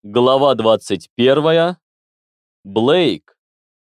Глава 21. Блейк.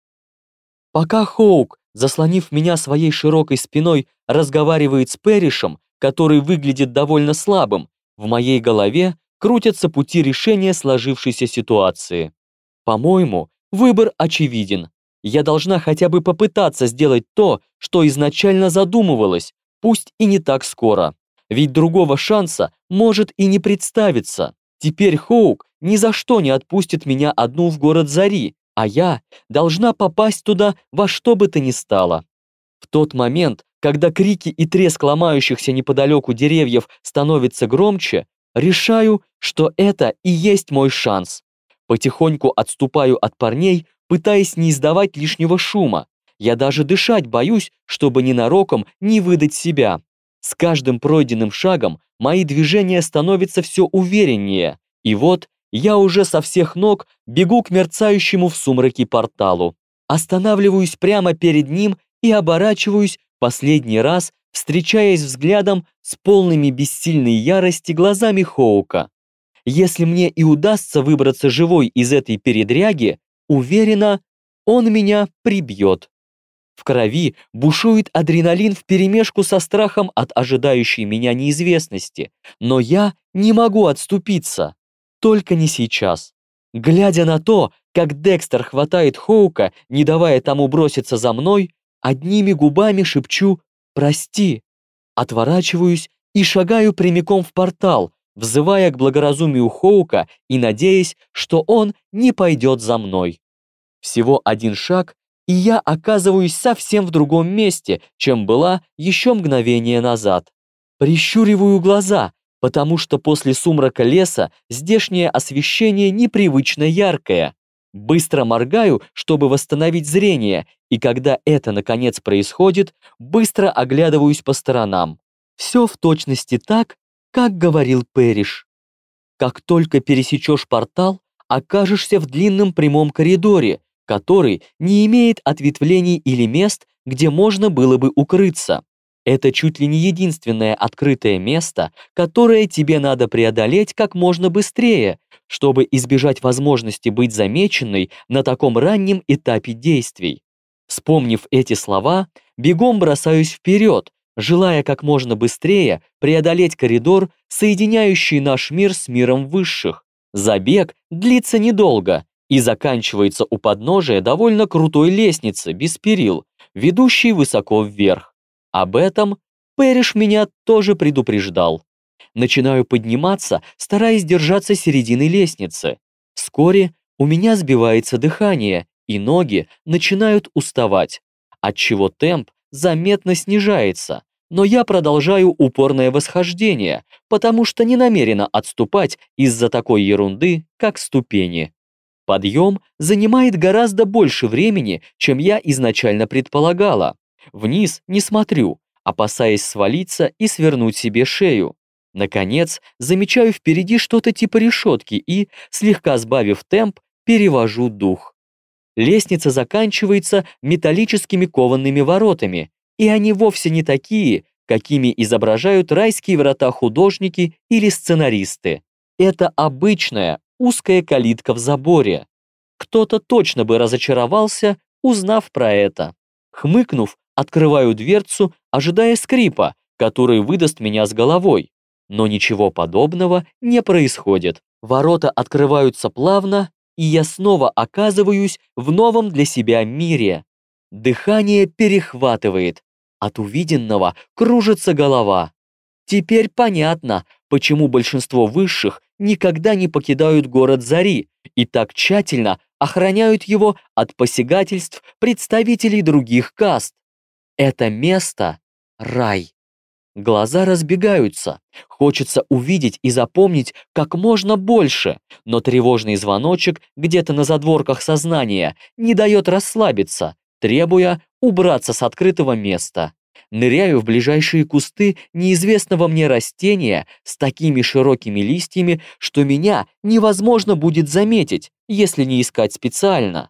Пока Хоук, заслонив меня своей широкой спиной, разговаривает с Пэришем, который выглядит довольно слабым, в моей голове крутятся пути решения сложившейся ситуации. По-моему, выбор очевиден. Я должна хотя бы попытаться сделать то, что изначально задумывалось, пусть и не так скоро. Ведь другого шанса может и не представиться. Теперь Хоук ни за что не отпустит меня одну в город Зари, а я должна попасть туда во что бы то ни стало. В тот момент, когда крики и треск ломающихся неподалеку деревьев становится громче, решаю, что это и есть мой шанс. Потихоньку отступаю от парней, пытаясь не издавать лишнего шума. Я даже дышать боюсь, чтобы ненароком не выдать себя. С каждым пройденным шагом мои движения становятся все увереннее, и вот я уже со всех ног бегу к мерцающему в сумраке порталу. Останавливаюсь прямо перед ним и оборачиваюсь последний раз, встречаясь взглядом с полными бессильной ярости глазами Хоука. Если мне и удастся выбраться живой из этой передряги, уверена, он меня прибьет. В крови бушует адреналин вперемешку со страхом от ожидающей меня неизвестности, но я не могу отступиться. Только не сейчас. Глядя на то, как Декстер хватает Хоука, не давая тому броситься за мной, одними губами шепчу «Прости». Отворачиваюсь и шагаю прямиком в портал, взывая к благоразумию Хоука и надеясь, что он не пойдет за мной. Всего один шаг, и я оказываюсь совсем в другом месте, чем была еще мгновение назад. Прищуриваю глаза, потому что после сумрака леса здешнее освещение непривычно яркое. Быстро моргаю, чтобы восстановить зрение, и когда это наконец происходит, быстро оглядываюсь по сторонам. Все в точности так, как говорил Пэриш. Как только пересечешь портал, окажешься в длинном прямом коридоре, который не имеет ответвлений или мест, где можно было бы укрыться. Это чуть ли не единственное открытое место, которое тебе надо преодолеть как можно быстрее, чтобы избежать возможности быть замеченной на таком раннем этапе действий. Вспомнив эти слова, бегом бросаюсь вперед, желая как можно быстрее преодолеть коридор, соединяющий наш мир с миром высших. Забег длится недолго и заканчивается у подножия довольно крутой лестницы без перил, ведущей высоко вверх. Об этом Пэриш меня тоже предупреждал. Начинаю подниматься, стараясь держаться середины лестницы. Вскоре у меня сбивается дыхание, и ноги начинают уставать, отчего темп заметно снижается. Но я продолжаю упорное восхождение, потому что не намерена отступать из-за такой ерунды, как ступени. Подъем занимает гораздо больше времени, чем я изначально предполагала. Вниз не смотрю, опасаясь свалиться и свернуть себе шею. Наконец, замечаю впереди что-то типа решетки и, слегка сбавив темп, перевожу дух. Лестница заканчивается металлическими коваными воротами, и они вовсе не такие, какими изображают райские врата художники или сценаристы. Это обычная узкая калитка в заборе. Кто-то точно бы разочаровался, узнав про это. Хмыкнув, открываю дверцу, ожидая скрипа, который выдаст меня с головой. Но ничего подобного не происходит. Ворота открываются плавно, и я снова оказываюсь в новом для себя мире. Дыхание перехватывает. От увиденного кружится голова. Теперь понятно, почему большинство высших никогда не покидают город Зари и так тщательно охраняют его от посягательств представителей других каст. Это место — рай. Глаза разбегаются, хочется увидеть и запомнить как можно больше, но тревожный звоночек где-то на задворках сознания не дает расслабиться, требуя убраться с открытого места. Ныряю в ближайшие кусты неизвестного мне растения с такими широкими листьями, что меня невозможно будет заметить, если не искать специально.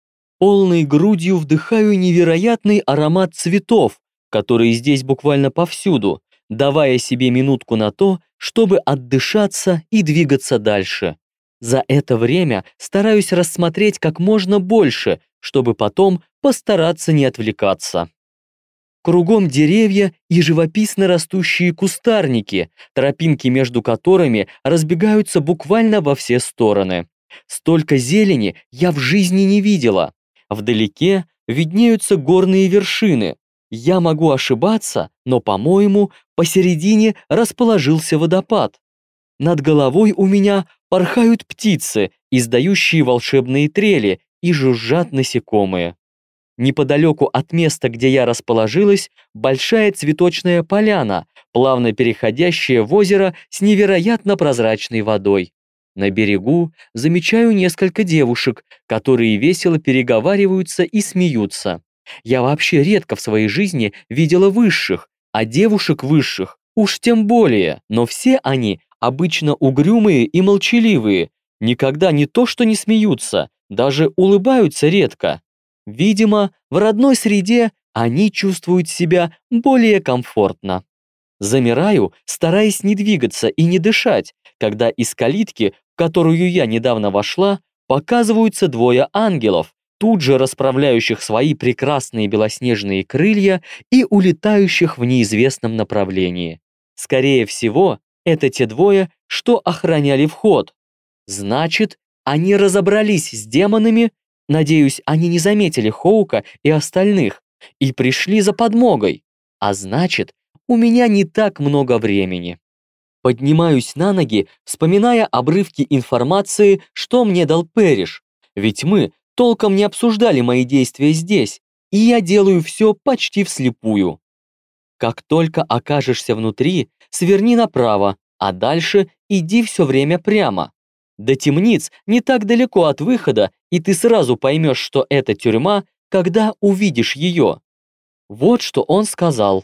Полной грудью вдыхаю невероятный аромат цветов, которые здесь буквально повсюду, давая себе минутку на то, чтобы отдышаться и двигаться дальше. За это время стараюсь рассмотреть как можно больше, чтобы потом постараться не отвлекаться. Кругом деревья и живописно растущие кустарники, тропинки между которыми разбегаются буквально во все стороны. Столько зелени я в жизни не видела. Вдалеке виднеются горные вершины. Я могу ошибаться, но, по-моему, посередине расположился водопад. Над головой у меня порхают птицы, издающие волшебные трели, и жужжат насекомые. Неподалеку от места, где я расположилась, большая цветочная поляна, плавно переходящая в озеро с невероятно прозрачной водой. На берегу замечаю несколько девушек, которые весело переговариваются и смеются. Я вообще редко в своей жизни видела высших, а девушек высших уж тем более, но все они обычно угрюмые и молчаливые, никогда не то что не смеются, даже улыбаются редко. Видимо, в родной среде они чувствуют себя более комфортно. Замираю, стараясь не двигаться и не дышать, когда из калитки, в которую я недавно вошла, показываются двое ангелов, тут же расправляющих свои прекрасные белоснежные крылья и улетающих в неизвестном направлении. Скорее всего, это те двое, что охраняли вход. Значит, они разобрались с демонами. Надеюсь, они не заметили Хоука и остальных и пришли за подмогой. А значит, у меня не так много времени. Поднимаюсь на ноги, вспоминая обрывки информации, что мне дал Пэриш. Ведь мы толком не обсуждали мои действия здесь, и я делаю все почти вслепую. Как только окажешься внутри, сверни направо, а дальше иди все время прямо. До темниц не так далеко от выхода, и ты сразу поймешь, что это тюрьма, когда увидишь ее. Вот что он сказал.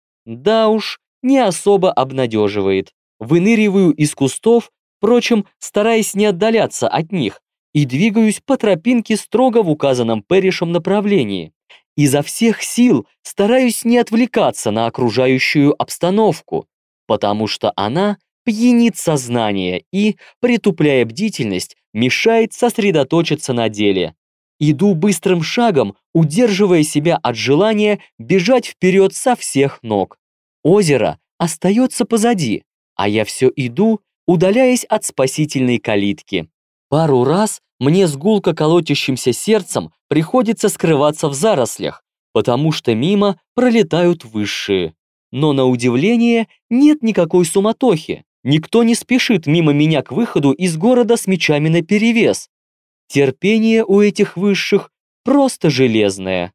Да уж, не особо обнадеживает. Выныриваю из кустов, впрочем, стараясь не отдаляться от них, и двигаюсь по тропинке строго в указанном Пэришем направлении. Изо всех сил стараюсь не отвлекаться на окружающую обстановку, потому что она пьянит сознание и, притупляя бдительность, мешает сосредоточиться на деле. Иду быстрым шагом, удерживая себя от желания бежать вперед со всех ног. Озеро остается позади, а я все иду, удаляясь от спасительной калитки. Пару раз мне с гулко колотящимся сердцем приходится скрываться в зарослях, потому что мимо пролетают высшие. Но на удивление нет никакой суматохи. Никто не спешит мимо меня к выходу из города с мечами наперевес. Терпение у этих высших просто железное.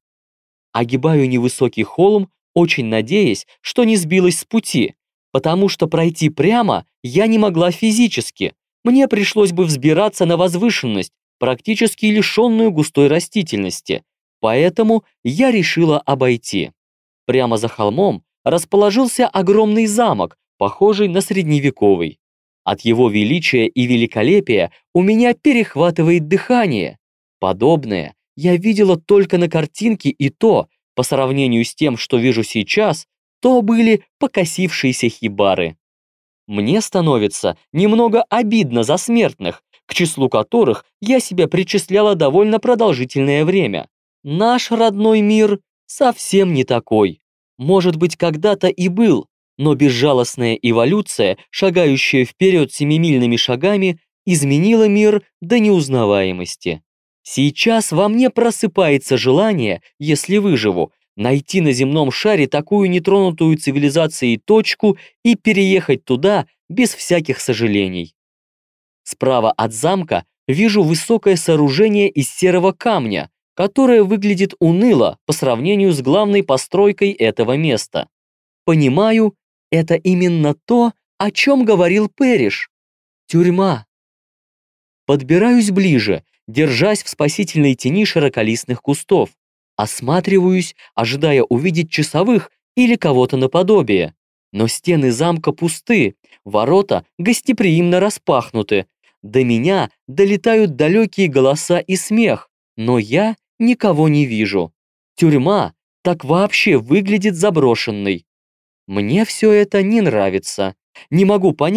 Огибаю невысокий холм, очень надеясь, что не сбилась с пути, потому что пройти прямо я не могла физически. Мне пришлось бы взбираться на возвышенность, практически лишенную густой растительности, поэтому я решила обойти. Прямо за холмом расположился огромный замок, похожий на средневековый. От его величия и великолепия у меня перехватывает дыхание. Подобное я видела только на картинке, и то, по сравнению с тем, что вижу сейчас, то были покосившиеся хибары. Мне становится немного обидно за смертных, к числу которых я себя причисляла довольно продолжительное время. Наш родной мир совсем не такой. Может быть, когда-то и был, но безжалостная эволюция, шагающая вперед семимильными шагами, изменила мир до неузнаваемости. Сейчас во мне просыпается желание, если выживу, найти на земном шаре такую нетронутую цивилизацией точку и переехать туда без всяких сожалений. Справа от замка вижу высокое сооружение из серого камня, которое выглядит уныло по сравнению с главной постройкой этого места. Понимаю, это именно то, о чем говорил Пэриш. Тюрьма. Подбираюсь ближе, держась в спасительной тени широколистных кустов. Осматриваюсь, ожидая увидеть часовых или кого-то наподобие. Но стены замка пусты, ворота гостеприимно распахнуты. До меня долетают далекие голоса и смех, но я никого не вижу. Тюрьма так вообще выглядит заброшенной. Мне все это не нравится. Не могу понять,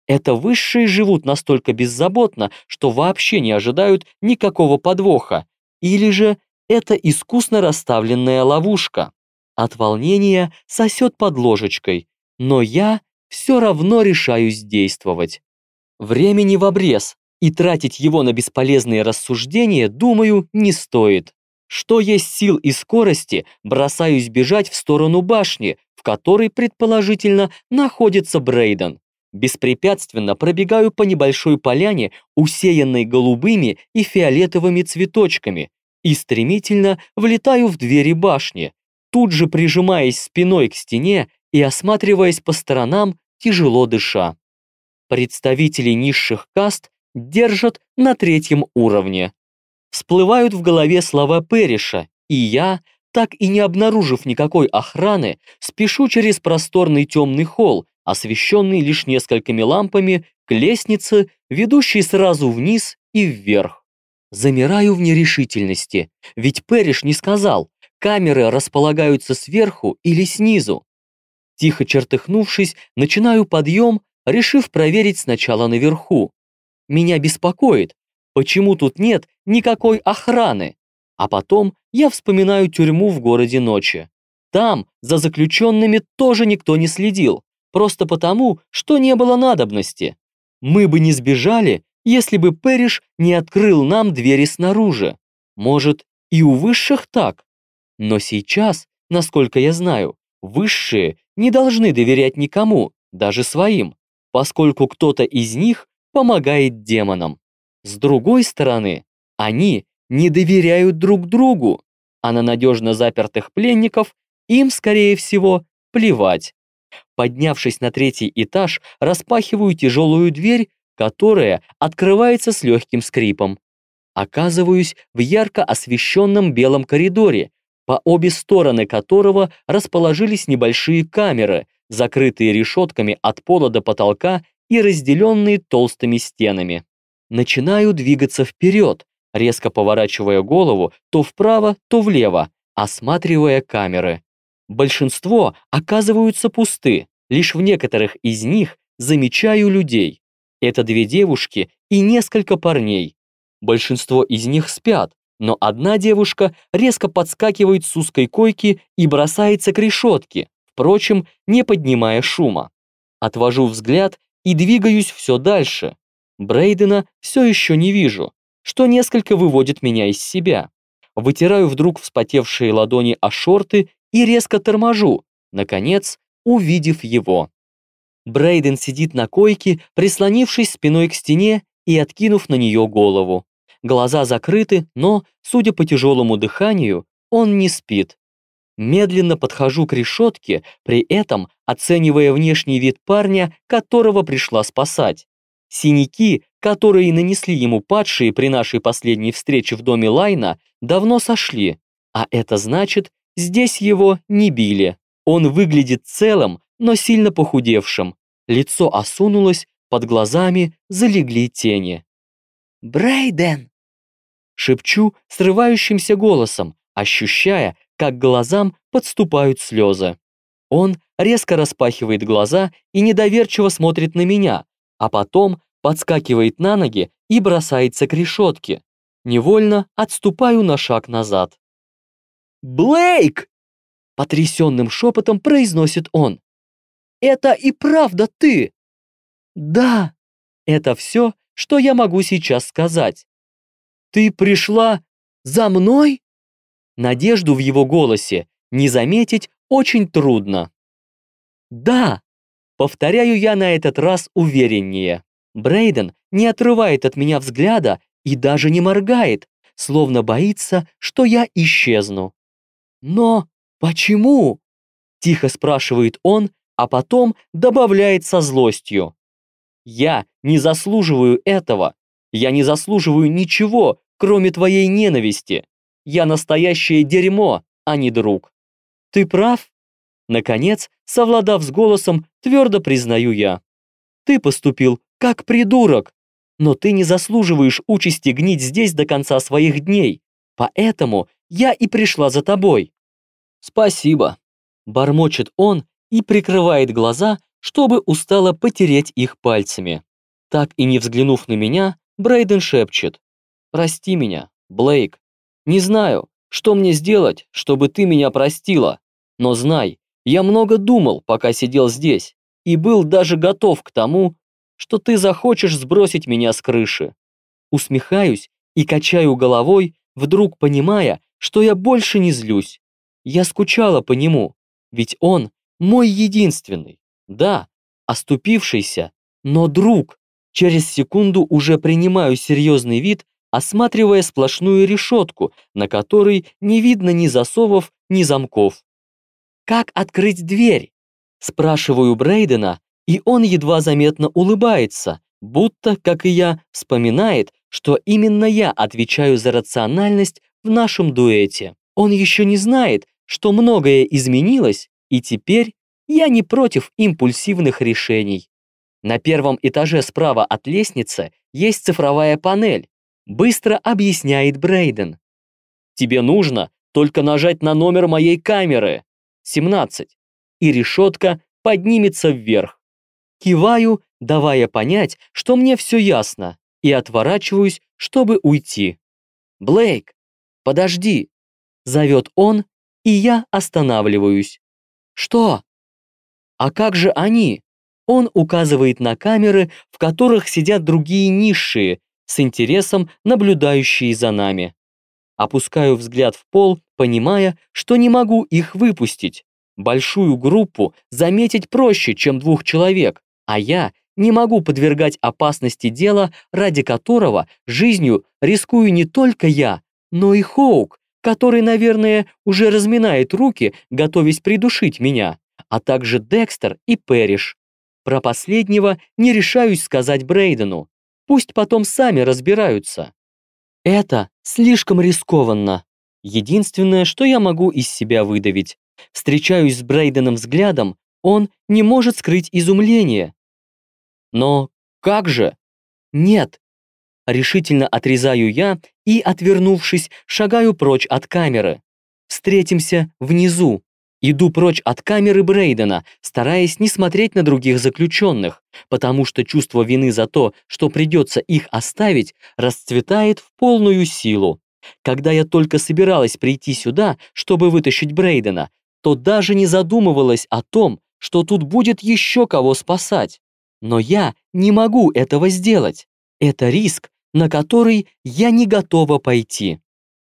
Это высшие живут настолько беззаботно, что вообще не ожидают никакого подвоха. Или же это искусно расставленная ловушка. От волнения сосет под ложечкой, но я все равно решаюсь действовать. Времени в обрез, и тратить его на бесполезные рассуждения, думаю, не стоит. Что есть сил и скорости, бросаюсь бежать в сторону башни, в которой, предположительно, находится Брейден. Беспрепятственно пробегаю по небольшой поляне, усеянной голубыми и фиолетовыми цветочками, и стремительно влетаю в двери башни, тут же прижимаясь спиной к стене и осматриваясь по сторонам, тяжело дыша. Представители низших каст держат на 3-м уровне. Всплывают в голове слова Перриша, и я, так и не обнаружив никакой охраны, спешу через просторный темный холл, освещенный лишь несколькими лампами, к лестнице, ведущей сразу вниз и вверх. Замираю в нерешительности, ведь Перриш не сказал, камеры располагаются сверху или снизу. Тихо чертыхнувшись, начинаю подъем, решив проверить сначала наверху. Меня беспокоит, почему тут нет никакой охраны. А потом я вспоминаю тюрьму в городе ночи. Там за заключенными тоже никто не следил, просто потому, что не было надобности. Мы бы не сбежали, если бы Перриш не открыл нам двери снаружи. Может, и у высших так? Но сейчас, насколько я знаю, высшие не должны доверять никому, даже своим, поскольку кто-то из них помогает демонам. С другой стороны, они не доверяют друг другу, а на надежно запертых пленников им, скорее всего, плевать. Поднявшись на 3-й этаж, распахиваю тяжелую дверь, которая открывается с легким скрипом. Оказываюсь в ярко освещенном белом коридоре, по обе стороны которого расположились небольшие камеры, закрытые решетками от пола до потолка и разделенные толстыми стенами. Начинаю двигаться вперед, резко поворачивая голову то вправо, то влево, осматривая камеры. Большинство оказываются пусты, лишь в некоторых из них замечаю людей. Это 2 девушки и несколько парней. Большинство из них спят, но одна девушка резко подскакивает с узкой койки и бросается к решетке, впрочем, не поднимая шума. Отвожу взгляд и двигаюсь все дальше. Брейдена все еще не вижу, что несколько выводит меня из себя. Вытираю вдруг вспотевшие ладони о шорты и резко торможу, наконец, увидев его. Брейден сидит на койке, прислонившись спиной к стене и откинув на нее голову. Глаза закрыты, но, судя по тяжелому дыханию, он не спит. Медленно подхожу к решетке, при этом оценивая внешний вид парня, которого пришла спасать. Синяки, которые нанесли ему падшие при нашей последней встрече в доме Лайна, давно сошли, а это значит, здесь его не били. Он выглядит целым, но сильно похудевшим. Лицо осунулось, под глазами залегли тени. «Брейден!» Шепчу срывающимся голосом, ощущая, как к глазам подступают слезы. Он резко распахивает глаза и недоверчиво смотрит на меня, а потом подскакивает на ноги и бросается к решетке. Невольно отступаю на шаг назад. «Блейк!» — потрясенным шепотом произносит он. «Это и правда ты?» «Да, это все, что я могу сейчас сказать». «Ты пришла за мной?» Надежду в его голосе не заметить очень трудно. «Да!» — повторяю я на этот раз увереннее. Брейден не отрывает от меня взгляда и даже не моргает, словно боится, что я исчезну. «Но почему?» — тихо спрашивает он, а потом добавляет со злостью. «Я не заслуживаю этого. Я не заслуживаю ничего, кроме твоей ненависти. Я настоящее дерьмо, а не друг». «Ты прав?» Наконец, совладав с голосом, твердо признаю я. «Ты поступил как придурок, но ты не заслуживаешь участи гнить здесь до конца своих дней, поэтому я и пришла за тобой». «Спасибо», — бормочет он и прикрывает глаза, чтобы устало потереть их пальцами. Так и не взглянув на меня, Брейден шепчет: «Прости меня, Блейк. Не знаю, что мне сделать, чтобы ты меня простила. Но знай, я много думал, пока сидел здесь, и был даже готов к тому, что ты захочешь сбросить меня с крыши». Усмехаюсь и качаю головой, вдруг понимая, что я больше не злюсь. Я скучала по нему, ведь он мой единственный, да, оступившийся, но друг. Через секунду уже принимаю серьезный вид, осматривая сплошную решетку, на которой не видно ни засовов, ни замков. «Как открыть дверь?» Спрашиваю Брейдена, и он едва заметно улыбается, будто, как и я, вспоминает, что именно я отвечаю за рациональность в нашем дуэте. Он еще не знает, что многое изменилось, и теперь я не против импульсивных решений. На первом этаже справа от лестницы есть цифровая панель, быстро объясняет Брейден. Тебе нужно только нажать на номер моей камеры, 17, и решетка поднимется вверх. Киваю, давая понять, что мне все ясно, и отворачиваюсь, чтобы уйти. «Блейк, подожди!» — зовет он, и я останавливаюсь. «Что?» «А как же они?» Он указывает на камеры, в которых сидят другие низшие, с интересом наблюдающие за нами. Опускаю взгляд в пол, понимая, что не могу их выпустить. Большую группу заметить проще, чем 2 человек, а я не могу подвергать опасности дело, ради которого жизнью рискую не только я, но и Хоук, который, наверное, уже разминает руки, готовясь придушить меня, а также Декстер и Пэриш. Про последнего не решаюсь сказать Брейдену. Пусть потом сами разбираются. Это слишком рискованно. Единственное, что я могу из себя выдавить. Встречаюсь с Брейденом взглядом, он не может скрыть изумление. Но как же? Нет. Решительно отрезаю я и, отвернувшись, шагаю прочь от камеры. Встретимся внизу. Иду прочь от камеры Брейдена, стараясь не смотреть на других заключенных, потому что чувство вины за то, что придется их оставить, расцветает в полную силу. Когда я только собиралась прийти сюда, чтобы вытащить Брейдена, то даже не задумывалась о том, что тут будет еще кого спасать. Но я не могу этого сделать. Это риск, на который я не готова пойти.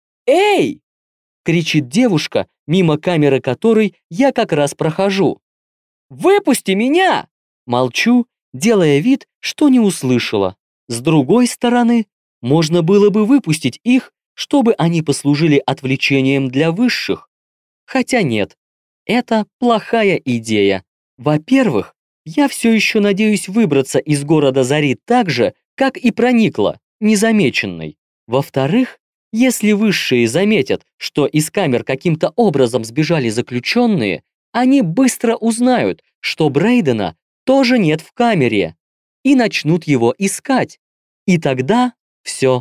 «Эй!» — кричит девушка, мимо камеры которой я как раз прохожу. «Выпусти меня!» Молчу, делая вид, что не услышала. С другой стороны, можно было бы выпустить их, чтобы они послужили отвлечением для высших. Хотя нет, это плохая идея. Во-первых, я все еще надеюсь выбраться из города Зари так же, как и проникла, незамеченной. Во-вторых, если высшие заметят, что из камер каким-то образом сбежали заключенные, они быстро узнают, что Брейдена тоже нет в камере, и начнут его искать. И тогда все.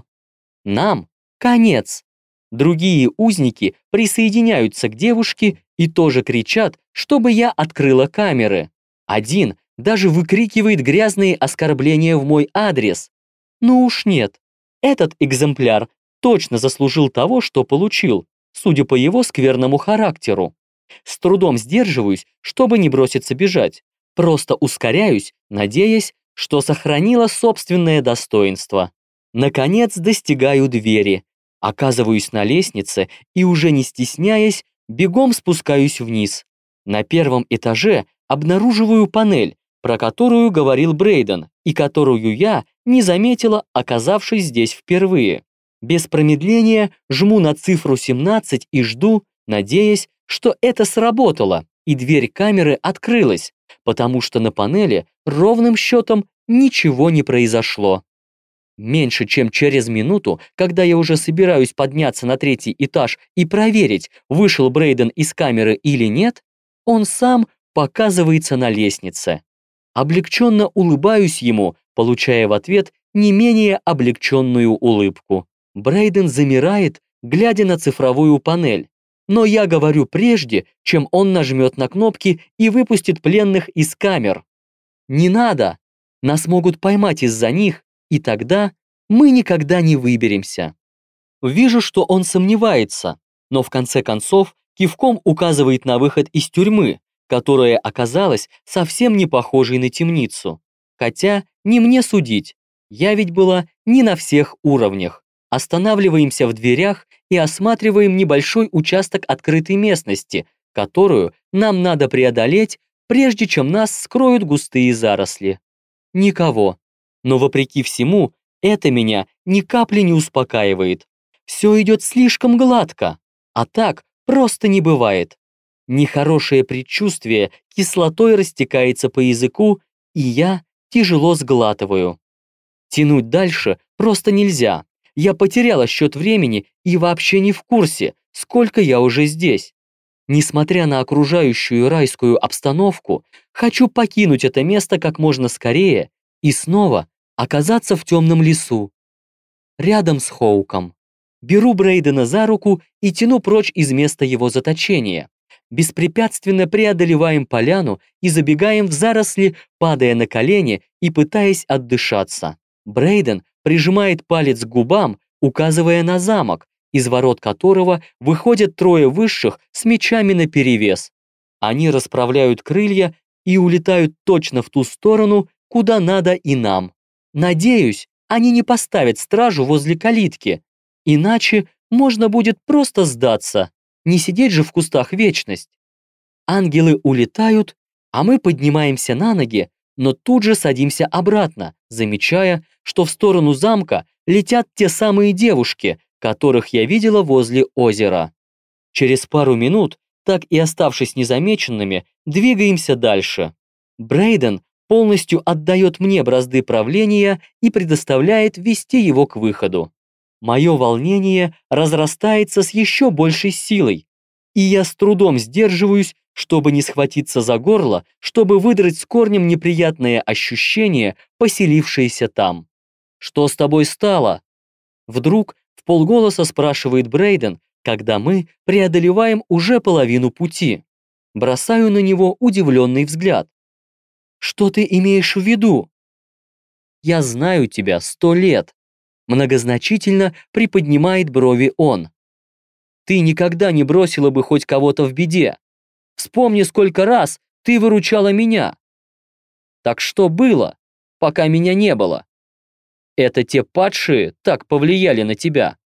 Нам конец. Другие узники присоединяются к девушке и тоже кричат, чтобы я открыла камеры. Один даже выкрикивает грязные оскорбления в мой адрес. Ну уж нет. Этот экземпляр точно заслужил того, что получил, судя по его скверному характеру. С трудом сдерживаюсь, чтобы не броситься бежать. Просто ускоряюсь, надеясь, что сохранила собственное достоинство. Наконец достигаю двери. Оказываюсь на лестнице и, уже не стесняясь, бегом спускаюсь вниз. На первом этаже обнаруживаю панель, про которую говорил Брейден и которую я не заметила, оказавшись здесь впервые. Без промедления жму на цифру 17 и жду, надеясь, что это сработало, и дверь камеры открылась, потому что на панели ровным счетом ничего не произошло. Меньше чем через минуту, когда я уже собираюсь подняться на 3-й этаж и проверить, вышел Брейден из камеры или нет, он сам показывается на лестнице. Облегченно улыбаюсь ему, получая в ответ не менее облегченную улыбку. Брейден замирает, глядя на цифровую панель. Но я говорю прежде, чем он нажмет на кнопки и выпустит пленных из камер. Не надо! Нас могут поймать из-за них, и тогда мы никогда не выберемся. Вижу, что он сомневается, но в конце концов кивком указывает на выход из тюрьмы, которая оказалась совсем не похожей на темницу. Хотя не мне судить, я ведь была не на всех уровнях. Останавливаемся в дверях и осматриваем небольшой участок открытой местности, которую нам надо преодолеть, прежде чем нас скроют густые заросли. Никого. Но вопреки всему, это меня ни капли не успокаивает. Все идет слишком гладко, а так просто не бывает. Нехорошее предчувствие кислотой растекается по языку, и я тяжело сглатываю. Тянуть дальше просто нельзя. Я потеряла счет времени и вообще не в курсе, сколько я уже здесь. Несмотря на окружающую райскую обстановку, хочу покинуть это место как можно скорее и снова оказаться в темном лесу, рядом с Хоуком. Беру Брейдена за руку и тяну прочь из места его заточения. Беспрепятственно преодолеваем поляну и забегаем в заросли, падая на колени и пытаясь отдышаться. Брейден прижимает палец к губам, указывая на замок, из ворот которого выходят трое высших с мечами наперевес. Они расправляют крылья и улетают точно в ту сторону, куда надо и нам. Надеюсь, они не поставят стражу возле калитки, иначе можно будет просто сдаться, не сидеть же в кустах вечность. Ангелы улетают, а мы поднимаемся на ноги, но тут же садимся обратно, замечая, что в сторону замка летят те самые девушки, которых я видела возле озера. Через пару минут, так и оставшись незамеченными, двигаемся дальше. Брейден полностью отдает мне бразды правления и предоставляет вести его к выходу. Мое волнение разрастается с еще большей силой, и я с трудом сдерживаюсь, чтобы не схватиться за горло, чтобы выдрать с корнем неприятное ощущение, поселившееся там. «Что с тобой стало?» Вдруг вполголоса спрашивает Брейден, когда мы преодолеваем уже половину пути. Бросаю на него удивленный взгляд. «Что ты имеешь в виду?» «Я знаю тебя 100 лет», многозначительно приподнимает брови он. «Ты никогда не бросила бы хоть кого-то в беде. Вспомни, сколько раз ты выручала меня. Так что было, пока меня не было? Это те падшие так повлияли на тебя?»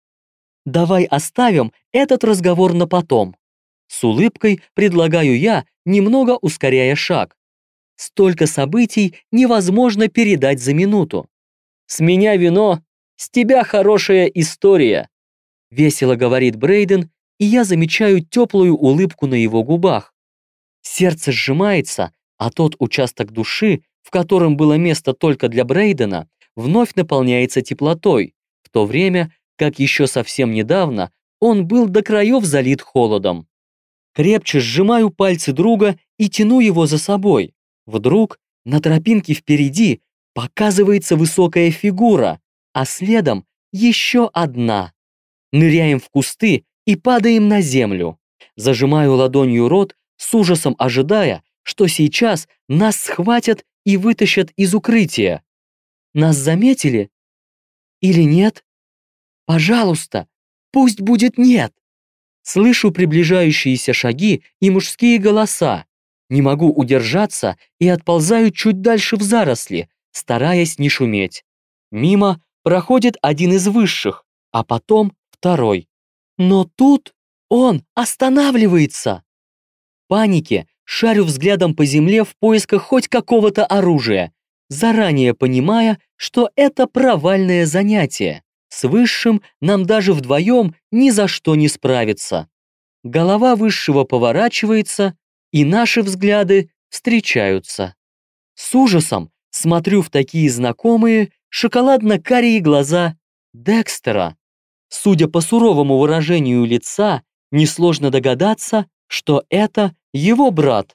«Давай оставим этот разговор на потом». С улыбкой предлагаю я, немного ускоряя шаг. Столько событий невозможно передать за минуту. «С меня вино, с тебя хорошая история», весело говорит Брейден, и я замечаю теплую улыбку на его губах. Сердце сжимается, а тот участок души, в котором было место только для Брейдена, вновь наполняется теплотой, в то время как еще совсем недавно он был до краев залит холодом. Крепче сжимаю пальцы друга и тяну его за собой. Вдруг на тропинке впереди показывается высокая фигура, а следом еще одна. Ныряем в кусты и падаем на землю. Зажимаю ладонью рот, с ужасом ожидая, что сейчас нас схватят и вытащат из укрытия. Нас заметили? Или нет? Пожалуйста, пусть будет нет. Слышу приближающиеся шаги и мужские голоса. Не могу удержаться и отползаю чуть дальше в заросли, стараясь не шуметь. Мимо проходит один из высших, а потом второй. Но тут он останавливается. В панике шарю взглядом по земле в поисках хоть какого-то оружия, заранее понимая, что это провальное занятие. С высшим нам даже вдвоем ни за что не справиться. Голова высшего поворачивается, и наши взгляды встречаются. С ужасом смотрю в такие знакомые шоколадно-карие глаза Декстера. Судя по суровому выражению лица, несложно догадаться, что это его брат.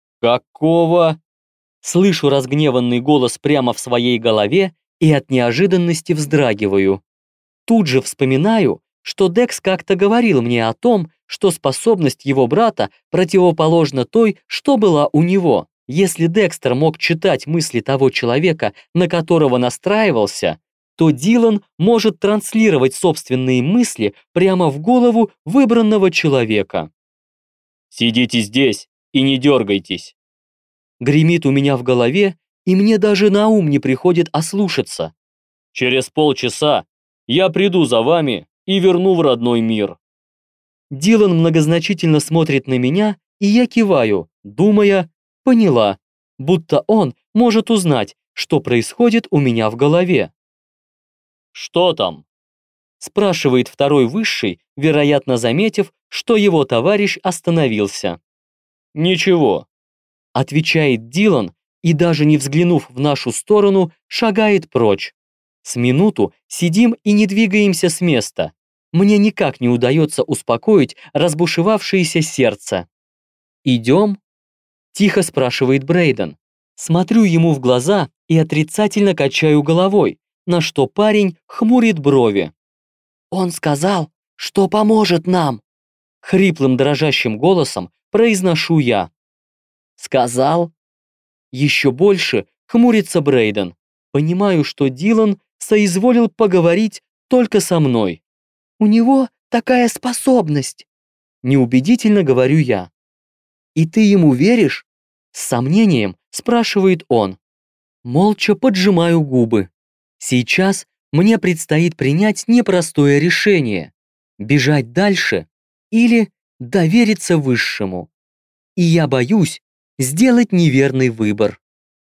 «Какого?» Слышу разгневанный голос прямо в своей голове и от неожиданности вздрагиваю. Тут же вспоминаю, что Декс как-то говорил мне о том, что способность его брата противоположна той, что была у него. Если Декстер мог читать мысли того человека, на которого настраивался, то Дилан может транслировать собственные мысли прямо в голову выбранного человека. «Сидите здесь и не дергайтесь!» Гремит у меня в голове, и мне даже на ум не приходит ослушаться. «Через полчаса я приду за вами и верну в родной мир». Дилан многозначительно смотрит на меня, и я киваю, думая, поняла, будто он может узнать, что происходит у меня в голове. «Что там?» спрашивает второй высший, вероятно, заметив, что его товарищ остановился. «Ничего», отвечает Дилан и, даже не взглянув в нашу сторону, шагает прочь. С минуту сидим и не двигаемся с места. Мне никак не удается успокоить разбушевавшееся сердце. «Идем?» – тихо спрашивает Брейден. Смотрю ему в глаза и отрицательно качаю головой, на что парень хмурит брови. «Он сказал, что поможет нам!» Хриплым дрожащим голосом произношу я. «Сказал?» Еще больше хмурится Брейден. Понимаю, что Дилан соизволил поговорить только со мной. «У него такая способность!» Неубедительно говорю я. «И ты ему веришь?» С сомнением спрашивает он. Молча поджимаю губы. Сейчас мне предстоит принять непростое решение. Бежать дальше или довериться высшему. И я боюсь сделать неверный выбор.